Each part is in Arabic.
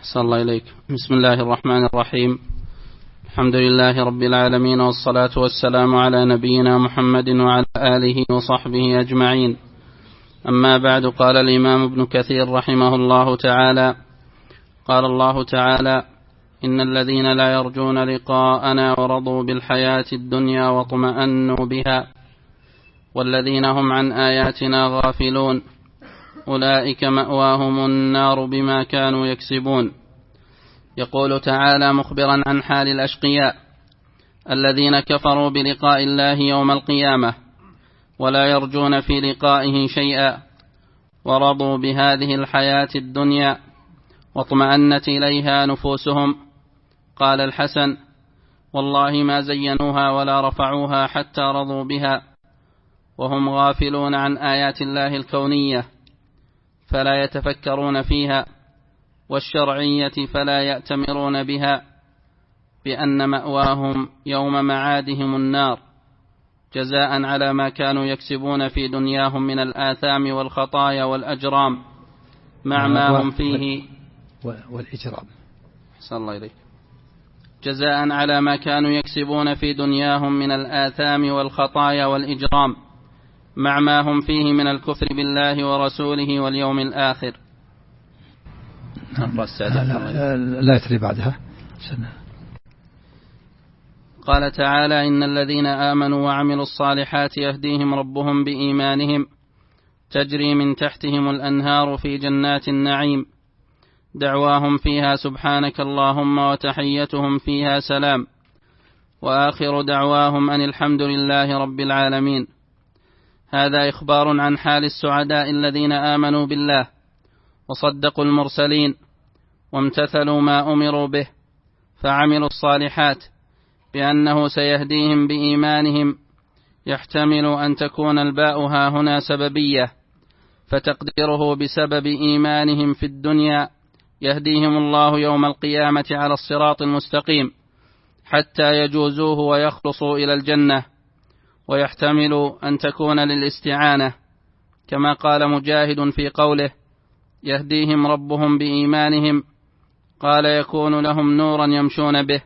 أحسن الله إليك. بسم الله الرحمن الرحيم. الحمد لله رب العالمين، والصلاة والسلام على نبينا محمد وعلى آله وصحبه أجمعين. أما بعد، قال الإمام ابن كثير رحمه الله تعالى: قال الله تعالى: إن الذين لا يرجون لقاءنا ورضوا بالحياة الدنيا واطمأنوا بها والذين هم عن آياتنا غافلون أولئك مأواهم النار بما كانوا يكسبون. يقول تعالى مخبرا عن حال الأشقياء الذين كفروا بلقاء الله يوم القيامة ولا يرجون في لقائه شيئا، ورضوا بهذه الحياة الدنيا واطمأنت إليها نفوسهم. قال الحسن: والله ما زينوها ولا رفعوها حتى رضوا بها، وهم غافلون عن آيات الله الكونية فلا يتفكرون فيها، والشرعية فلا يأتمرون بها، بأن مأواهم يوم معادهم النار جزاء على ما كانوا يكسبون في دنياهم من الآثام والخطايا والأجرام مع ما هم فيه والإجرام. صلى الله عليه. جزاء على ما كانوا يكسبون في دنياهم من الآثام والخطايا والإجرام مع ما هم فيه من الكفر بالله ورسوله واليوم الآخر. لا يتري بعدها. قال تعالى: إن الذين آمنوا وعملوا الصالحات يهديهم ربهم بإيمانهم تجري من تحتهم الأنهار في جنات النعيم دعواهم فيها سبحانك اللهم وتحيتهم فيها سلام وآخر دعواهم أن الحمد لله رب العالمين. هذا إخبار عن حال السعداء الذين آمنوا بالله وصدقوا المرسلين وامتثلوا ما أمروا به فعملوا الصالحات، بأنه سيهديهم بإيمانهم. يحتمل أن تكون الباء ها هنا سببية، فتقديره بسبب إيمانهم في الدنيا يهديهم الله يوم القيامة على الصراط المستقيم حتى يجوزوه ويخلصوا إلى الجنة. ويحتمل أن تكون للاستعانة، كما قال مجاهد في قوله: يهديهم ربهم بإيمانهم، قال: يكون لهم نورا يمشون به.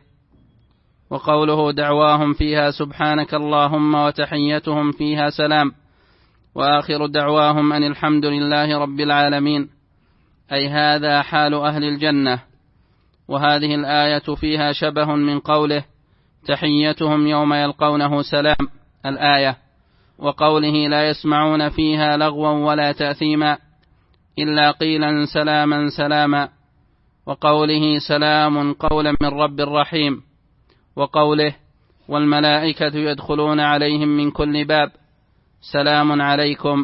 وقوله دعواهم فيها سبحانك اللهم وتحيتهم فيها سلام وآخر دعواهم أن الحمد لله رب العالمين، أي هذا حال أهل الجنة. وهذه الآية فيها شبه من قوله تحيتهم يوم يلقونه سلام الآية، وقوله لا يسمعون فيها لغوا ولا تأثيما إلا قيلا سلاما سلاما، وقوله سلام قولا من رب رحيم، وقوله والملائكة يدخلون عليهم من كل باب سلام عليكم،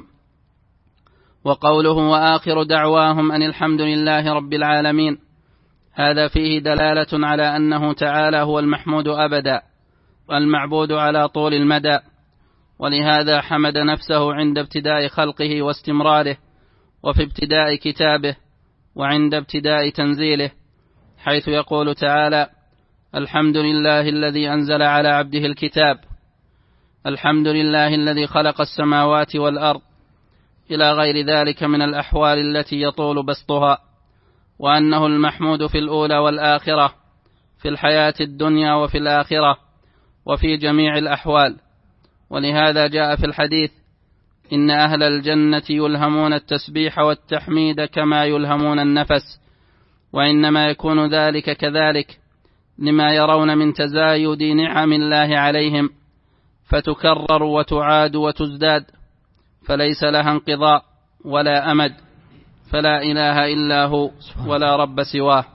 وقوله وآخر دعواهم أن الحمد لله رب العالمين. هذا فيه دلالة على أنه تعالى هو المحمود أبدا والمعبود على طول المدى، ولهذا حمد نفسه عند ابتداء خلقه واستمراره، وفي ابتداء كتابه، وعند ابتداء تنزيله، حيث يقول تعالى: الحمد لله الذي أنزل على عبده الكتاب، الحمد لله الذي خلق السماوات والأرض، إلى غير ذلك من الأحوال التي يطول بسطها، وأنه المحمود في الأولى والآخرة، في الحياة الدنيا وفي الآخرة، وفي جميع الأحوال. ولهذا جاء في الحديث: إن أهل الجنة يلهمون التسبيح والتحميد كما يلهمون النفس، وإنما يكون ذلك كذلك لما يرون من تزايد نعم الله عليهم، فتكرر وتعاد وتزداد، فليس لها انقضاء ولا أمد، فلا إله إلا هو ولا رب سواه.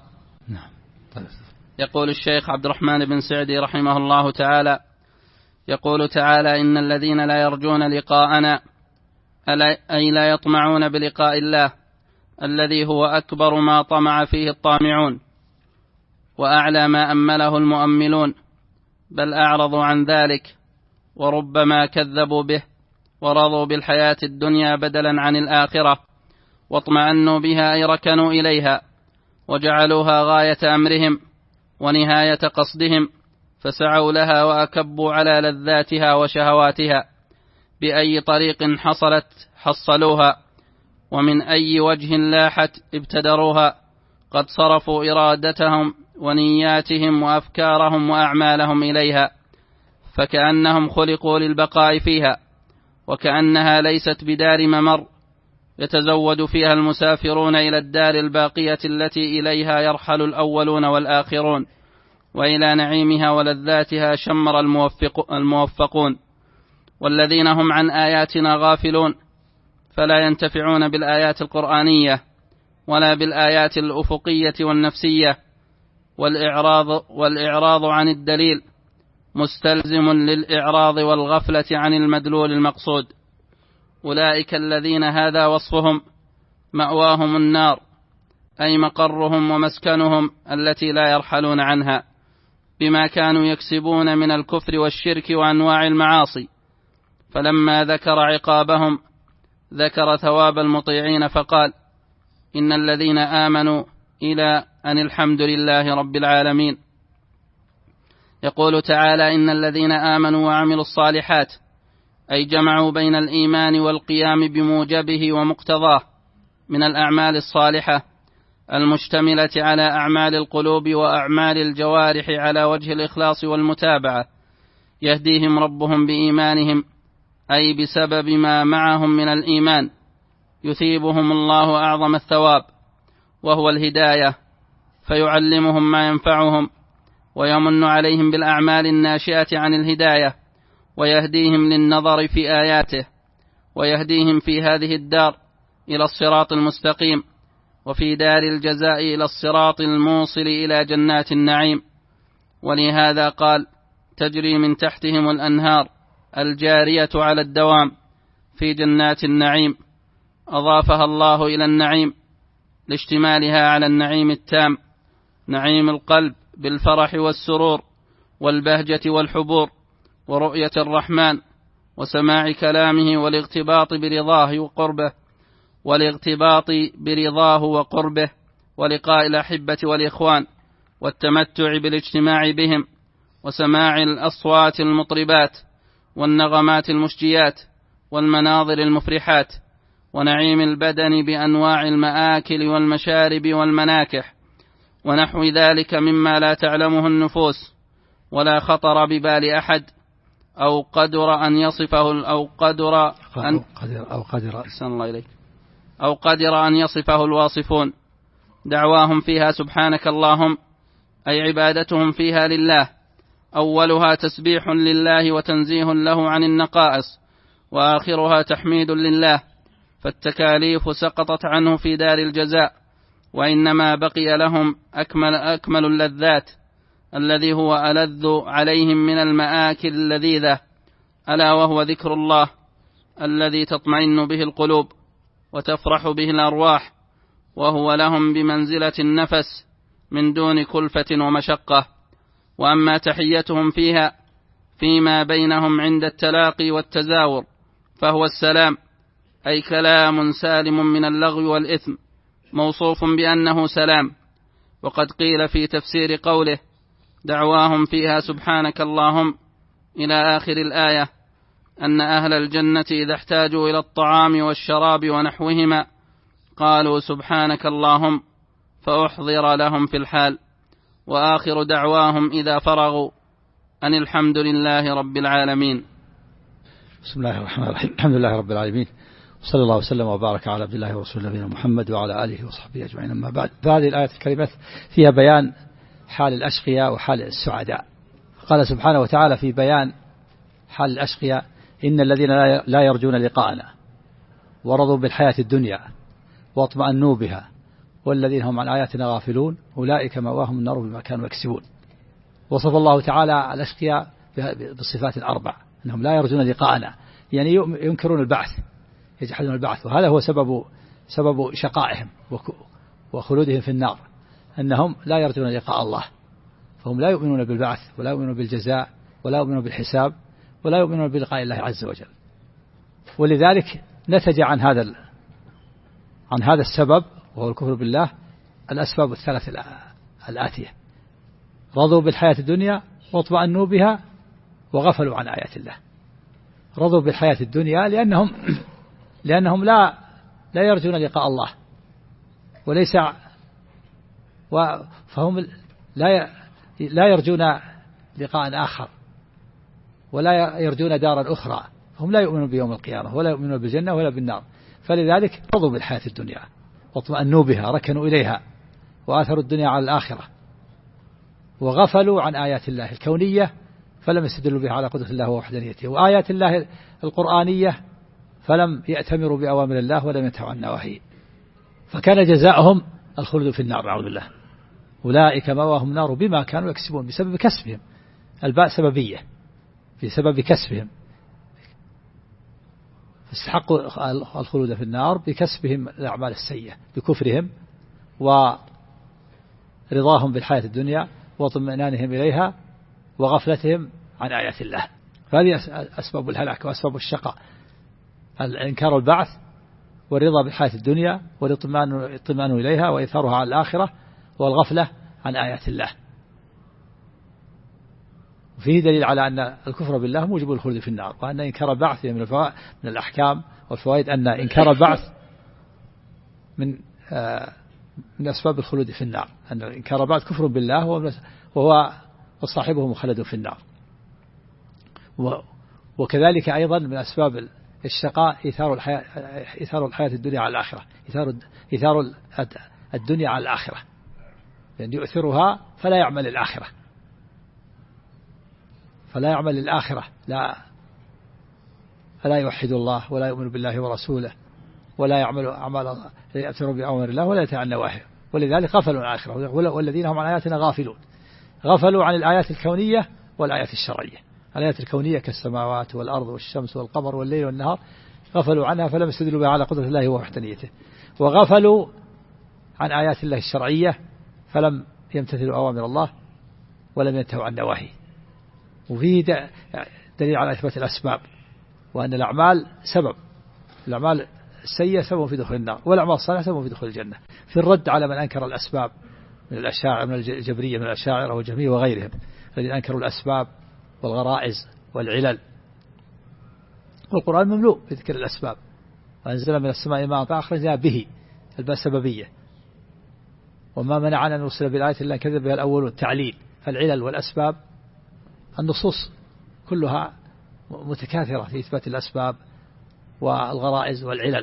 يقول الشيخ عبد الرحمن بن سعدي رحمه الله تعالى: يقول تعالى: إن الذين لا يرجون لقاءنا، أي لا يطمعون بلقاء الله الذي هو أكبر ما طمع فيه الطامعون وأعلى ما أمله المؤملون، بل أعرضوا عن ذلك وربما كذبوا به ورضوا بالحياة الدنيا بدلا عن الآخرة، واطمأنوا بها أي ركنوا إليها وجعلوها غاية أمرهم ونهاية قصدهم، فسعوا لها وأكبوا على لذاتها وشهواتها، بأي طريق حصلت حصلوها، ومن أي وجه لاحت ابتدروها، قد صرفوا إرادتهم ونياتهم وأفكارهم وأعمالهم إليها، فكأنهم خلقوا للبقاء فيها، وكأنها ليست بدار ممر يتزود فيها المسافرون إلى الدار الباقية التي إليها يرحل الأولون والآخرون، وإلى نعيمها ولذاتها شمر الموفقون. والذين هم عن آياتنا غافلون فلا ينتفعون بالآيات القرآنية ولا بالآيات الأفقية والنفسية، والإعراض عن الدليل مستلزم للإعراض والغفلة عن المدلول المقصود. أولئك الذين هذا وصفهم مأواهم النار، أي مقرهم ومسكنهم التي لا يرحلون عنها، بما كانوا يكسبون من الكفر والشرك وأنواع المعاصي. فلما ذكر عقابهم ذكر ثواب المطيعين فقال: إن الذين آمنوا إلى أن الحمد لله رب العالمين. يقول تعالى: إن الذين آمنوا وعملوا الصالحات، أي جمعوا بين الإيمان والقيام بموجبه ومقتضاه من الأعمال الصالحة المشتملة على أعمال القلوب وأعمال الجوارح على وجه الإخلاص والمتابعة، يهديهم ربهم بإيمانهم، أي بسبب ما معهم من الإيمان يثيبهم الله أعظم الثواب وهو الهداية، فيعلمهم ما ينفعهم ويمن عليهم بالأعمال الناشئة عن الهداية، ويهديهم للنظر في آياته، ويهديهم في هذه الدار إلى الصراط المستقيم، وفي دار الجزاء إلى الصراط الموصل إلى جنات النعيم. ولهذا قال: تجري من تحتهم الأنهار الجارية على الدوام في جنات النعيم، أضافها الله إلى النعيم لاشتمالها على النعيم التام، نعيم القلب بالفرح والسرور والبهجة والحبور ورؤية الرحمن وسماع كلامه والاغتباط برضاه وقربه ولقاء الأحبة والإخوان والتمتع بالاجتماع بهم وسماع الأصوات المطربات والنغمات المشجيات والمناظر المفرحات، ونعيم البدن بأنواع المآكل والمشارب والمناكح ونحو ذلك مما لا تعلمه النفوس ولا خطر ببال أحد أو قدر أن يصفه الواصفون. دعواهم فيها سبحانك اللهم، أي عبادتهم فيها لله، أولها تسبيح لله وتنزيه له عن النقائص، وآخرها تحميد لله، فالتكاليف سقطت عنه في دار الجزاء، وإنما بقي لهم أكمل اللذات الذي هو ألذ عليهم من المآكل اللذيذة، ألا وهو ذكر الله الذي تطمئن به القلوب وتفرح به الأرواح، وهو لهم بمنزلة النفس من دون كلفة ومشقة. وأما تحيتهم فيها فيما بينهم عند التلاقي والتزاور فهو السلام، أي كلام سالم من اللغو والإثم، موصوف بأنه سلام. وقد قيل في تفسير قوله: دعواهم فيها سبحانك اللهم إلى آخر الآية، أن أهل الجنة إذا احتاجوا إلى الطعام والشراب ونحوهما قالوا سبحانك اللهم، فأحضر لهم في الحال. وآخر دعواهم إذا فرغوا أن الحمد لله رب العالمين. بسم الله الرحمن الرحيم. الحمد لله رب العالمين، صلى الله وسلم وبارك على عبد الله ورسوله نبينا محمد وعلى آله وصحبه أجمعين. أما بعد، فهذه الآية الكريمة فيها بيان حال الأشقياء وحال السعداء. قال سبحانه وتعالى في بيان حال الأشقياء: إن الذين لا يرجون لقاءنا ورضوا بالحياة الدنيا واطمأنوا بها والذين هم عن آياتنا غافلون أولئك مأواهم النار بما كانوا يكسبون. وصف الله تعالى الأشقياء بالصفات الأربع، أنهم لا يرجون لقاءنا، يعني ينكرون البعث، يجحدون البعث، وهذا هو سبب شقائهم وخلودهم في النار، أنهم لا يرجون لقاء الله، فهم لا يؤمنون بالبعث ولا يؤمنون بالجزاء ولا يؤمنون بالحساب ولا يؤمنون بلقاء الله عز وجل. ولذلك نتج عن هذا السبب وهو الكفر بالله الأسباب الثلاث الآتية: رضوا بالحياة الدنيا واطمأنوا بها وغفلوا عن آيات الله. رضوا بالحياة الدنيا لأنهم لا يرجون لقاء الله، وليس فهم لا يرجون لقاء آخر ولا يرجون دارا أخرى، هم لا يؤمنون بيوم القيامة ولا يؤمنون بالجنة ولا بالنار، فلذلك رضوا بالحياة الدنيا واطمأنوا بها، ركنوا إليها وآثروا الدنيا على الآخرة، وغفلوا عن آيات الله الكونية فلم يستدلوا بها على قدرة الله ووحدانيته، وآيات الله القرآنية فلم يأتمروا بأوامر الله ولم ينتهوا عن نواهيه، فكان جزاؤهم الخلد في النار، أعوذ بالله. أولئك مأواهم نار بما كانوا يكسبون، بسبب كسبهم، الباء سببية بسبب كسبهم، استحقوا الخلود في النار بكسبهم الأعمال السيئة، بكفرهم ورضاهم بالحياة الدنيا واطمئنانهم إليها وغفلتهم عن آيات الله. فهذه أسباب الهلاك وأسباب الشقاء، الإنكار البعث والرضا بالحياة الدنيا والاطمئنان إليها وإيثارها على الآخرة والغفلة عن آيات الله. وفيه دليل على أن الكفر بالله موجب الخلود في النار، وأن إنكار البعث من الأحكام والفوائد أن إنكار البعث من أسباب الخلود في النار، أن إنكار البعث كفر بالله وهو وصاحبه مخلد في النار. وكذلك أيضا من أسباب الشقاء إيثار الحياة الدنيا على الآخرة، إيثار الدنيا على الآخرة، لأن يؤثرها فلا يعمل الآخرة، فلا يوحد الله ولا يؤمن بالله ورسوله ولا يعمل أعمال يأثر بأمر الله ولا يتعن نواهيه، ولذلك غفلوا عن الآخرة، والذين هم عن آياتنا غافلون، غفلوا عن الآيات الكونية والآيات الشرعية. الآيات الكونية كالسماوات والأرض والشمس والقمر والليل والنهار غفلوا عنها فلم يستدلوا بها على قدرة الله ووحدانيته، وغفلوا عن آيات الله الشرعية فلم يمتثلوا أوامر الله ولم ينتهوا عن نواهيه. وفيه دليل على إثبات الأسباب، وأن الأعمال سبب، الأعمال السيئة سبب في دخول النار، والأعمال الصالحة سبب في دخول الجنة، في الرد على من أنكر الأسباب من الأشاعرة، من الجبرية من الأشاعرة والجهمية وغيرهم الذين أنكروا الأسباب والغرائز والعلل. والقرآن مملوء بذكر الأسباب، وأنزل من السماء ماء فأخرجنا به، الباء سببية، وما منعنا أن نرسل بالآيات إلا كذب بها الأولون، تعليل. فالعلل والأسباب النصوص كلها متكاثرة في إثبات الأسباب والغرائز والعلل.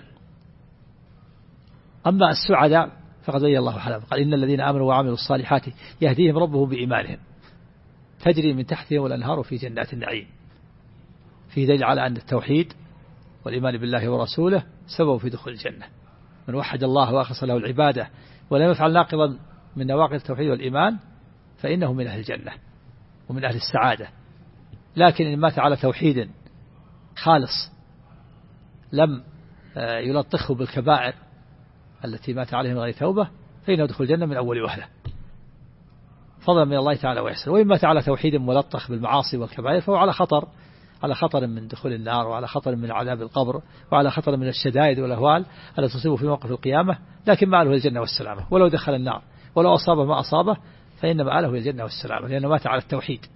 أما السعداء فقد بين الله حالهم، قال إن الذين آمنوا وعملوا الصالحات يهديهم ربهم بإيمانهم تجري من تحتهم الأنهار في جنات النعيم. في دليل على أن التوحيد والإيمان بالله ورسوله سبب في دخول الجنة. من وحد الله وأخلص له العبادة ولم يفعل ناقضا من نواقض التوحيد والإيمان فإنه من أهل الجنة ومن أهل السعادة. لكن إن مات على توحيد خالص لم يلطخه بالكبائر التي مات عليه من غير توبة فإنه يدخل الجنة من أول وهلة فضلا من الله تعالى ويحسن. وإن مات على توحيد ملطخ بالمعاصي والكبائر فهو على خطر من دخول النار، وعلى خطر من عذاب القبر، وعلى خطر من الشدائد والأهوال التي تصيبه في موقف القيامة، لكن مآله الجنة والسلامة. ولو دخل النار ولو أصابه ما أصابه فإن مآله الجنة والسلامة، لأنه مات على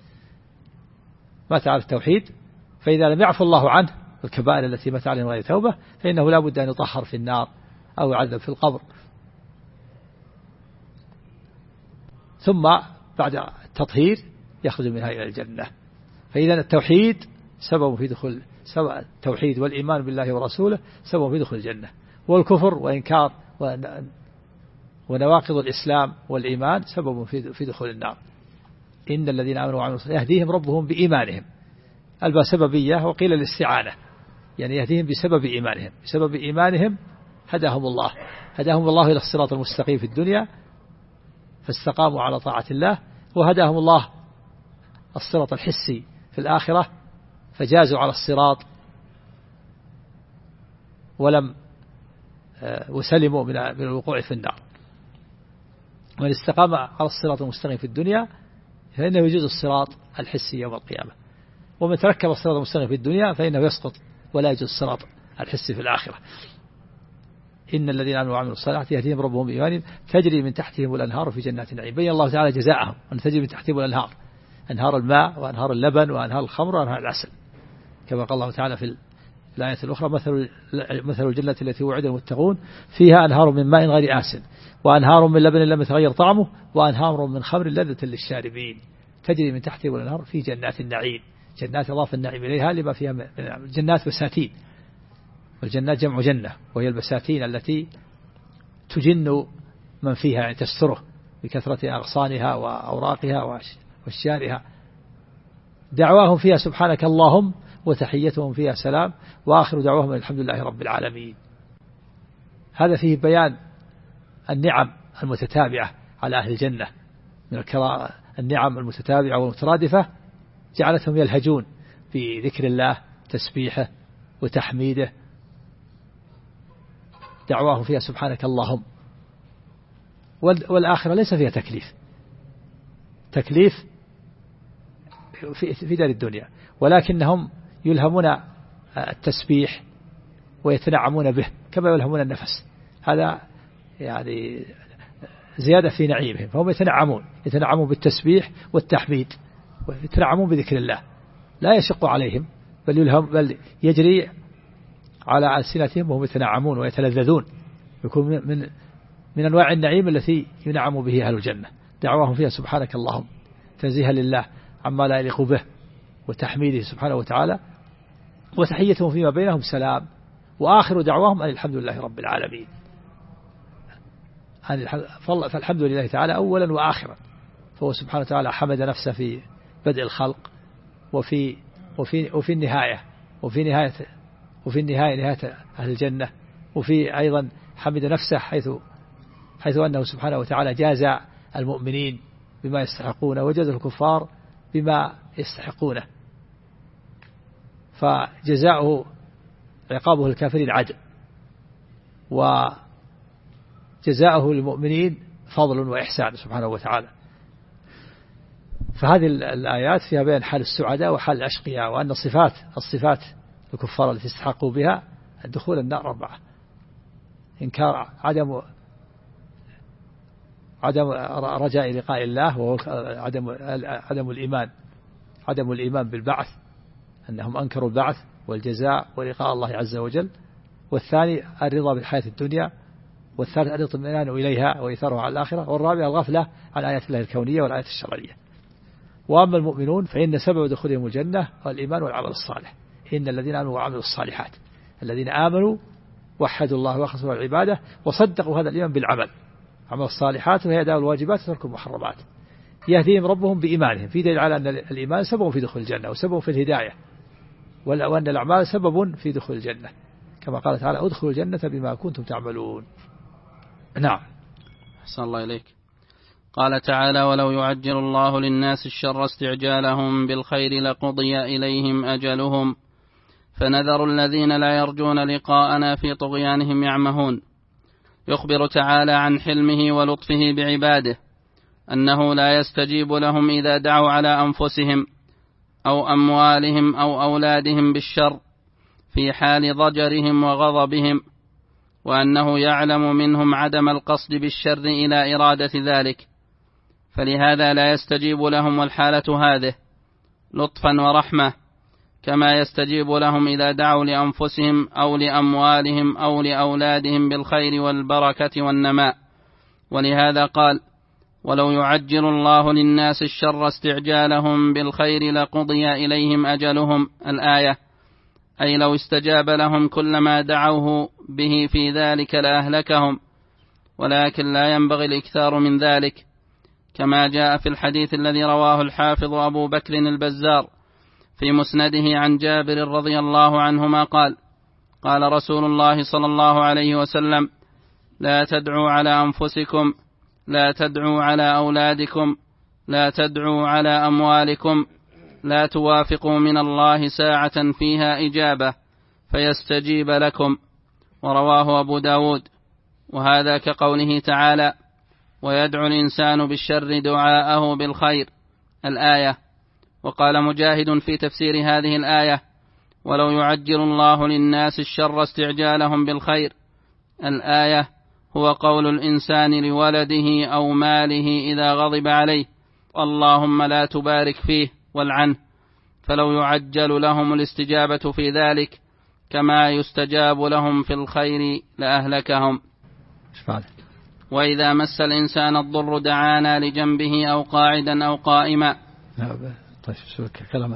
التوحيد. فإذا لم يعفو الله عنه الكبائر التي مات عليه من غير توبة فإنه لا بد أن يطهر في النار أو يعذب في القبر. ثم بعد التطهير يخرج منها إلى الجنة. فإذا التوحيد سبب في دخول، التوحيد والإيمان بالله ورسوله سبب في دخول الجنة، والكفر وإنكار ونواقض الإسلام والإيمان سبب في دخول النار. إن الذين آمنوا وعملوا الصالحات يهديهم ربهم بإيمانهم، الباء سببية وقيل الاستعانة، يعني يهديهم بسبب إيمانهم هداهم الله إلى الصراط المستقيم في الدنيا فاستقاموا على طاعة الله، وهداهم الله الصراط الحسي في الآخرة فجازوا على الصراط وسلموا من الوقوع في النار. ومن استقام على الصراط المستقيم في الدنيا فإنه يجوز الصراط الحسي يوم القيامة، ومن تركب الصراط المستقيم في الدنيا فإنه يسقط ولا يجوز الصراط الحسي في الآخرة. إن الذين آمنوا وعملوا الصالحات يهديهم ربهم بإيمانهم تجري من تحتهم الأنهار في جنات النعيم. بين الله تعالى جزاءهم أن تجري من تحتهم الأنهار، أنهار الماء وأنهار اللبن وأنهار الخمر وأنهار العسل، كما قال الله تعالى في الآية الأخرى مثل الجنة التي وعد المتقون فيها أنهار من ماء غير آسن وأنهار من لبن لم يتغير طعمه وأنهار من خمر لذة للشاربين تجري من تحته الأنهار في جنات النعيم. جنات أضاف النعيم إليها لما فيها من جنات بساتين، والجنات جمع جنة وهي البساتين التي تجن من فيها يعني تستره بكثرة أغصانها وأوراقها وأشجارها. دعواهم فيها سبحانك اللهم وتحيتهم فيها سلام وآخر دعواهم الحمد لله رب العالمين. هذا فيه بيان النعم المتتابعة على أهل الجنة من النعم المتتابعة والمترادفة جعلتهم يلهجون بذكر الله تسبيحه وتحميده. دعواهم فيها سبحانك اللهم. والآخرة ليس فيها تكليف في دار الدنيا، ولكنهم يلهمون التسبيح ويتنعمون به كما يلهمون النفس. هذا يعني زيادة في نعيمهم، فهم يتنعمون بالتسبيح والتحميد ويتنعمون بذكر الله لا يشق عليهم بل يجري على ألسنتهم وهم يتنعمون ويتلذذون. يكون من أنواع النعيم التي ينعم به أهل الجنة. دعواهم فيها سبحانك اللهم تنزيها لله عما لا يليق به وتحميده سبحانه وتعالى وتحيتهم فيما بينهم سلام وآخر دعواهم أن الحمد لله رب العالمين. فالحمد لله تعالى أولا وآخرا، فهو سبحانه وتعالى حمد نفسه في بدء الخلق وفي النهاية نهاية أهل الجنة، وفي أيضا حمد نفسه حيث أنه سبحانه وتعالى جاز المؤمنين بما يستحقون وجاز الكفار بما يستحقونه، فجزاؤه عقابه الكافرين عدل وجزاؤه للمؤمنين فضل وإحسان سبحانه وتعالى. فهذه الآيات فيها بيان حال السعداء وحال الأشقياء، وأن الصفات الكفار التي استحقوا بها الدخول النار 4: إنكار عدم رجاء لقاء الله، وهو عدم الإيمان بالبعث، أنهم أنكروا البعث والجزاء ولقاء الله عز وجل. والثاني الرضا بالحياة الدنيا. والثالث الاطمئنان إليها وإيثارها على الآخرة. والرابع الغفلة عن آيات الله الكونية والآيات الشرعية. وأما المؤمنون فإن سبب دخولهم الجنة والإيمان والعمل الصالح. إن الذين آمنوا وعملوا الصالحات، الذين آمنوا وحدوا الله وأخلصوا العبادة وصدقوا هذا الإيمان بالعمل، عمل الصالحات وهي أداء الواجبات وترك المحرمات، يهديهم ربهم بإيمانهم. في دليل على أن الإيمان سبب في دخول الجنة وسبب في الهداية، وأن الأعمال سبب في دخول الجنة، كما قال تعالى ادخلوا الجنة بما كنتم تعملون. نعم. أحسن الله إليك. قال تعالى ولو يعجل الله للناس الشر استعجالهم بالخير لقضي إليهم أجلهم فنذر الذين لا يرجون لقاءنا في طغيانهم يعمهون. يخبر تعالى عن حلمه ولطفه بعباده أنه لا يستجيب لهم إذا دعوا على أنفسهم أو أموالهم أو أولادهم بالشر في حال ضجرهم وغضبهم، وأنه يعلم منهم عدم القصد بالشر إلى إرادة ذلك، فلهذا لا يستجيب لهم والحالة هذه لطفا ورحمة، كما يستجيب لهم إذا دعوا لأنفسهم أو لأموالهم أو لأولادهم بالخير والبركة والنماء. ولهذا قال ولو يعجل الله للناس الشر استعجالهم بالخير لقضي إليهم أجلهم الآية، أي لو استجاب لهم كل ما دعوه به في ذلك لأهلكهم، ولكن لا ينبغي الإكثار من ذلك، كما جاء في الحديث الذي رواه الحافظ أبو بكر البزار في مسنده عن جابر رضي الله عنهما قال قال رسول الله صلى الله عليه وسلم لا تدعوا على أنفسكم، لا تدعوا على أولادكم، لا تدعوا على أموالكم، لا توافقوا من الله ساعة فيها إجابة فيستجيب لكم. ورواه أبو داود. وهذا كقوله تعالى ويدعو الإنسان بالشر دعاءه بالخير الآية. وقال مجاهد في تفسير هذه الآية ولو يعجل الله للناس الشر استعجالهم بالخير الآية هو قول الإنسان لولده أو ماله إذا غضب عليه اللهم لا تبارك فيه والعنه، فلو يعجل لهم الاستجابة في ذلك كما يستجاب لهم في الخير لأهلكهم. وإذا مس الإنسان الضر دعانا لجنبه أو قاعدا أو قائما. طيب كلام.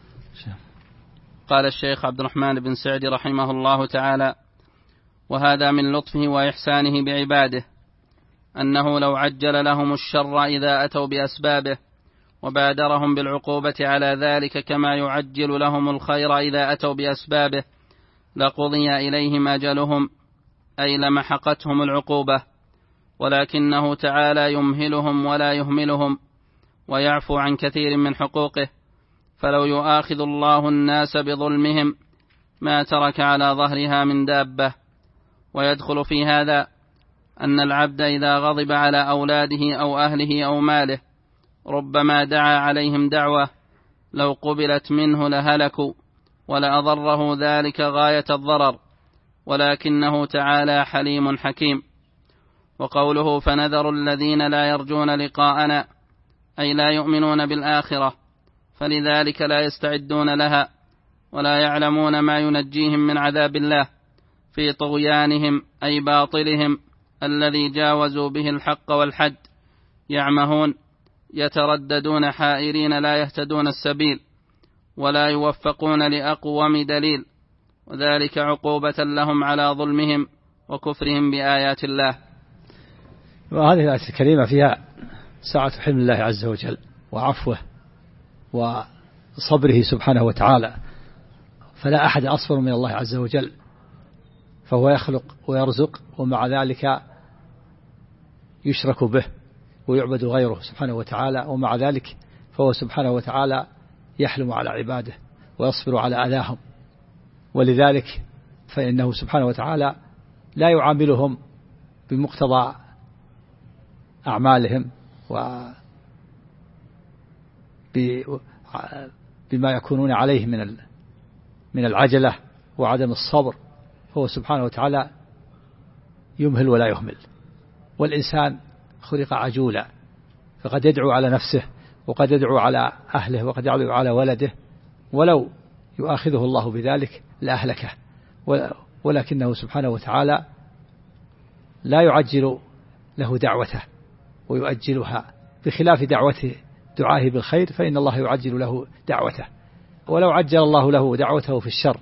قال الشيخ عبد الرحمن بن سعدي رحمه الله تعالى: وهذا من لطفه وإحسانه بعباده، أنه لو عجل لهم الشر إذا أتوا بأسبابه وبادرهم بالعقوبة على ذلك كما يعجل لهم الخير إذا أتوا بأسبابه لقضي إليهم أجلهم، أي لمحقتهم العقوبة، ولكنه تعالى يمهلهم ولا يهملهم ويعفو عن كثير من حقوقه، فلو يؤاخذ الله الناس بظلمهم ما ترك على ظهرها من دابة. ويدخل في هذا أن العبد إذا غضب على أولاده أو أهله أو ماله ربما دعا عليهم دعوة لو قبلت منه لهلكوا ولأضره ذلك غاية الضرر، ولكنه تعالى حليم حكيم. وقوله فنذر الذين لا يرجون لقاءنا أي لا يؤمنون بالآخرة، فلذلك لا يستعدون لها ولا يعلمون ما ينجيهم من عذاب الله في طغيانهم أي باطلهم الذي جاوزوا به الحق والحد، يعمهون يترددون حائرين لا يهتدون السبيل ولا يوفقون لأقوم دليل، وذلك عقوبة لهم على ظلمهم وكفرهم بآيات الله. وهذه الآية الكريمة فيها سعة حلم الله عز وجل وعفوه وصبره سبحانه وتعالى، فلا أحد أصبر من الله عز وجل، فهو يخلق ويرزق ومع ذلك يشرك به ويعبد غيره سبحانه وتعالى، ومع ذلك فهو سبحانه وتعالى يحلم على عباده ويصبر على أذاهم، ولذلك فإنه سبحانه وتعالى لا يعاملهم بمقتضى أعمالهم بما يكونون عليه من العجلة وعدم الصبر، هو سبحانه وتعالى يمهل ولا يهمل. والإنسان خلق عجولا، فقد يدعو على نفسه وقد يدعو على أهله وقد يدعو على ولده، ولو يؤاخذه الله بذلك لأهلكه، ولكنه سبحانه وتعالى لا يعجل له دعوته ويؤجلها، بخلاف دعائه بالخير فإن الله يعجل له دعوته، ولو عجل الله له دعوته في الشر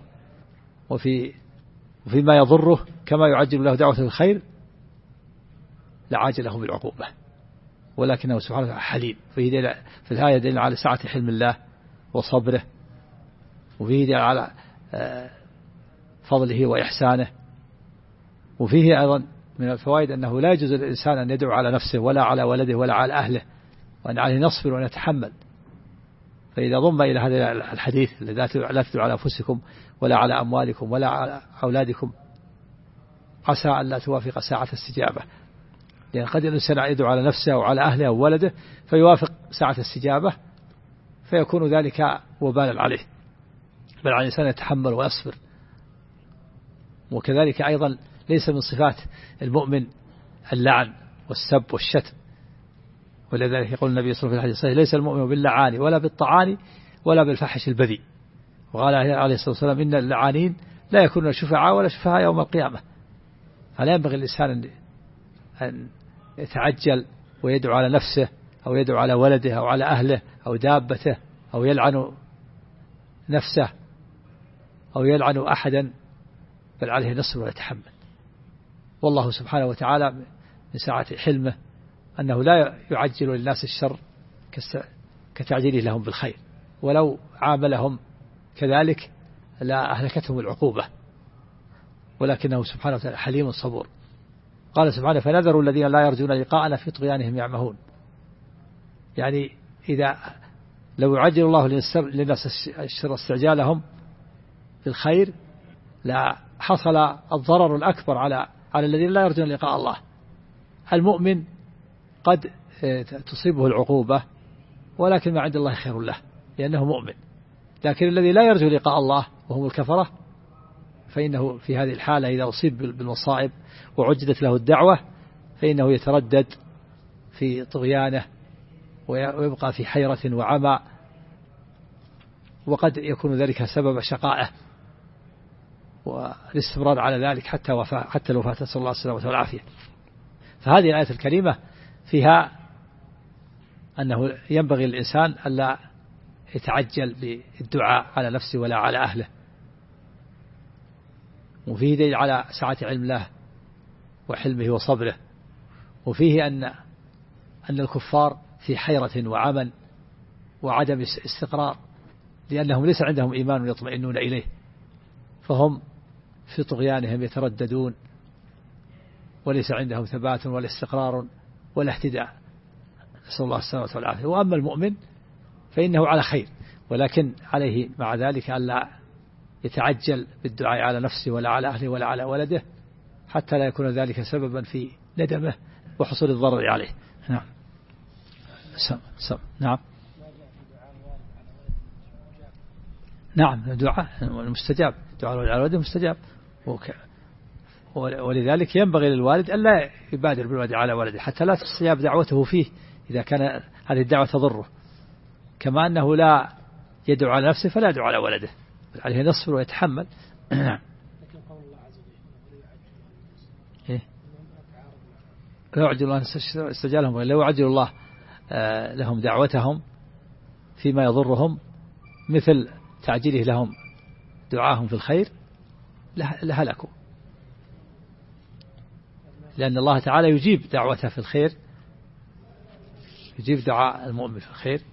وفيما يضره كما يعجل له دعوته في الخير لعاجله بالعقوبة، ولكنه سبحانه وتعالى حليم. في الآية دليل على سعة حلم الله وصبره، وفيه دليل على فضله وإحسانه، وفيه أيضا من الفوائد أنه لا يجوز للإنسان أن يدعو على نفسه ولا على ولده ولا على أهله، وأن عليه نصبر وأن يتحمل. فإذا ضم إلى هذا الحديث لا تدعوا على أنفسكم ولا على أموالكم ولا على أولادكم عسى أن لا توافق ساعة الاستجابة، لأن قد الإنسان يدعو على نفسه أو على أهله أو ولده فيوافق ساعة الاستجابة فيكون ذلك وبالا عليه، بل على الإنسان يتحمل ويصبر. وكذلك أيضا ليس من صفات المؤمن اللعن والسب والشتم، ولذلك يقول النبي صلى الله عليه وسلم ليس المؤمن باللعان ولا بالطعان ولا بالفحش البذيء، وقال عليه الصلاة والسلام إن اللعانين لا يكونون شفعاء ولا شفعاء يوم القيامة. فلا ينبغي الإنسان أن يتعجل ويدعو على نفسه أو يدعو على ولده أو على أهله أو دابته أو يلعن نفسه أو يلعن أحدا، بل عليه نصر ويتحمل. والله سبحانه وتعالى من ساعة حلمه أنه لا يعجل للناس الشر كتعجيله لهم بالخير، ولو عاملهم كذلك لا أهلكتهم العقوبة، ولكنه سبحانه وتعالى حليم صبور. قال سبحانه فنذر الذين لا يرجون لقاءنا في طغيانهم يعمهون، يعني إذا لو يعجل الله للناس الشر استعجالهم بالخير لا حصل الضرر الأكبر على الذين لا يرجون لقاء الله. المؤمن قد تصيبه العقوبة ولكن ما عند الله خير له لأنه مؤمن، لكن الذي لا يرجو لقاء الله وهم الكفرة فإنه في هذه الحالة إذا أصيب بالمصائب وعجدت له الدعوة فإنه يتردد في طغيانه ويبقى في حيرة وعمى، وقد يكون ذلك سبب شقائه والاستمرار على ذلك حتى الوفاة، نسأل الله السلامة والعافية. فهذه الآية الكريمة فيها أنه ينبغي للإنسان ألا يتعجل بالدعاء على نفسه ولا على أهله، وفيه دليل على سعة علم الله وحلمه وصبره، وفيه أن الكفار في حيرة وعمل وعدم استقرار، لأنهم ليس عندهم إيمان يطمئنون إليه، فهم في طغيانهم يترددون، وليس عندهم ثبات ولا استقرار ولا اهتداء، نسأل الله السلامة والعافية. وأما المؤمن فإنه على خير، ولكن عليه مع ذلك ألا يتعجل بالدعاء على نفسه ولا على أهله ولا على ولده، حتى لا يكون ذلك سببا في ندمه وحصول الضرر عليه. نعم. نعم. نعم، دعاء المستجاب، دعاء على ولده مستجاب، ولذلك ينبغي للوالد ألا يبادر بالولد على ولده حتى لا تستجاب دعوته فيه إذا كان هذه الدعوة تضره، كما أنه لا يدعو على نفسه فلا يدعو على ولده، عليه يصبر ويتحمل. لا يعجل الله استجالهم، لو يعجل الله لهم دعوتهم فيما يضرهم مثل تعجيله لهم دعاهم في الخير لهلكوا، لأن الله تعالى يجيب دعوته في الخير، يجيب دعاء المؤمن في الخير.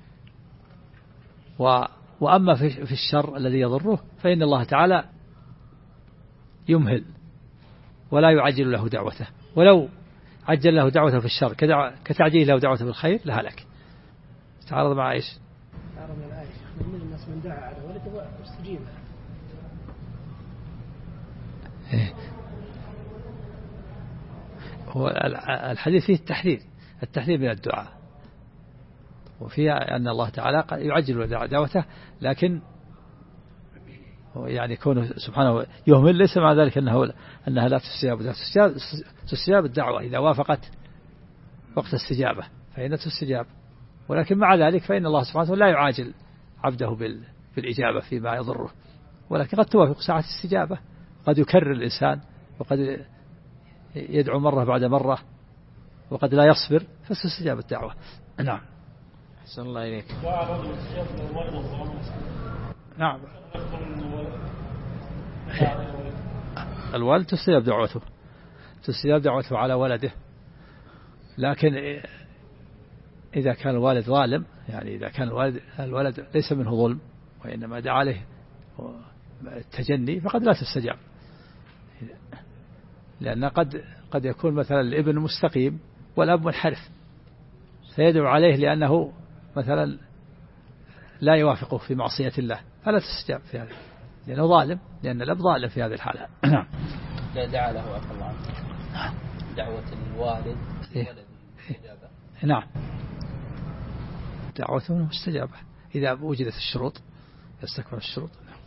وأما في الشر الذي يضره فإن الله تعالى يمهل ولا يعجل له دعوته، ولو عجل له دعوته في الشر كتعجيل له دعوته في الخير لهلك. تعرض مع إيش؟ تعرض الآية من الناس من دعا على ولده واستجيب. هو الحديث فيه التحذير من الدعاء، وفيها أن الله تعالى يعجل دعوته، لكن يعني كونه سبحانه يهمل ليس مع ذلك أنها لا تستجاب الدعوة إذا وافقت وقت استجابة فإنها تستجاب، ولكن مع ذلك فإن الله سبحانه لا يعاجل عبده بالإجابة فيما يضره، ولكن قد توافق ساعة الاستجابة، قد يكرر الإنسان وقد يدعو مرة بعد مرة وقد لا يصبر فستستجاب الدعوة. نعم. أحسن الله إليك. نعم. الوالد تستجاب دعوته على ولده، لكن إذا كان الوالد ظالم، يعني إذا كان الولد ليس منه ظلم وإنما دعا عليه التجني فقد لا تستجاب، لأن قد يكون مثلا الابن مستقيم والأب منحرف فيدعو عليه لأنه مثلا لا يوافقه في معصية الله فلا تستجاب في هذا، لأنه ظالم، لأن الأب ظالم في هذه الحالة. لا دعا له عفى الله عنه دعوة الوالد مستجابة. نعم، دعوته مستجابة إذا وجدت الشروط، يستكمل الشروط.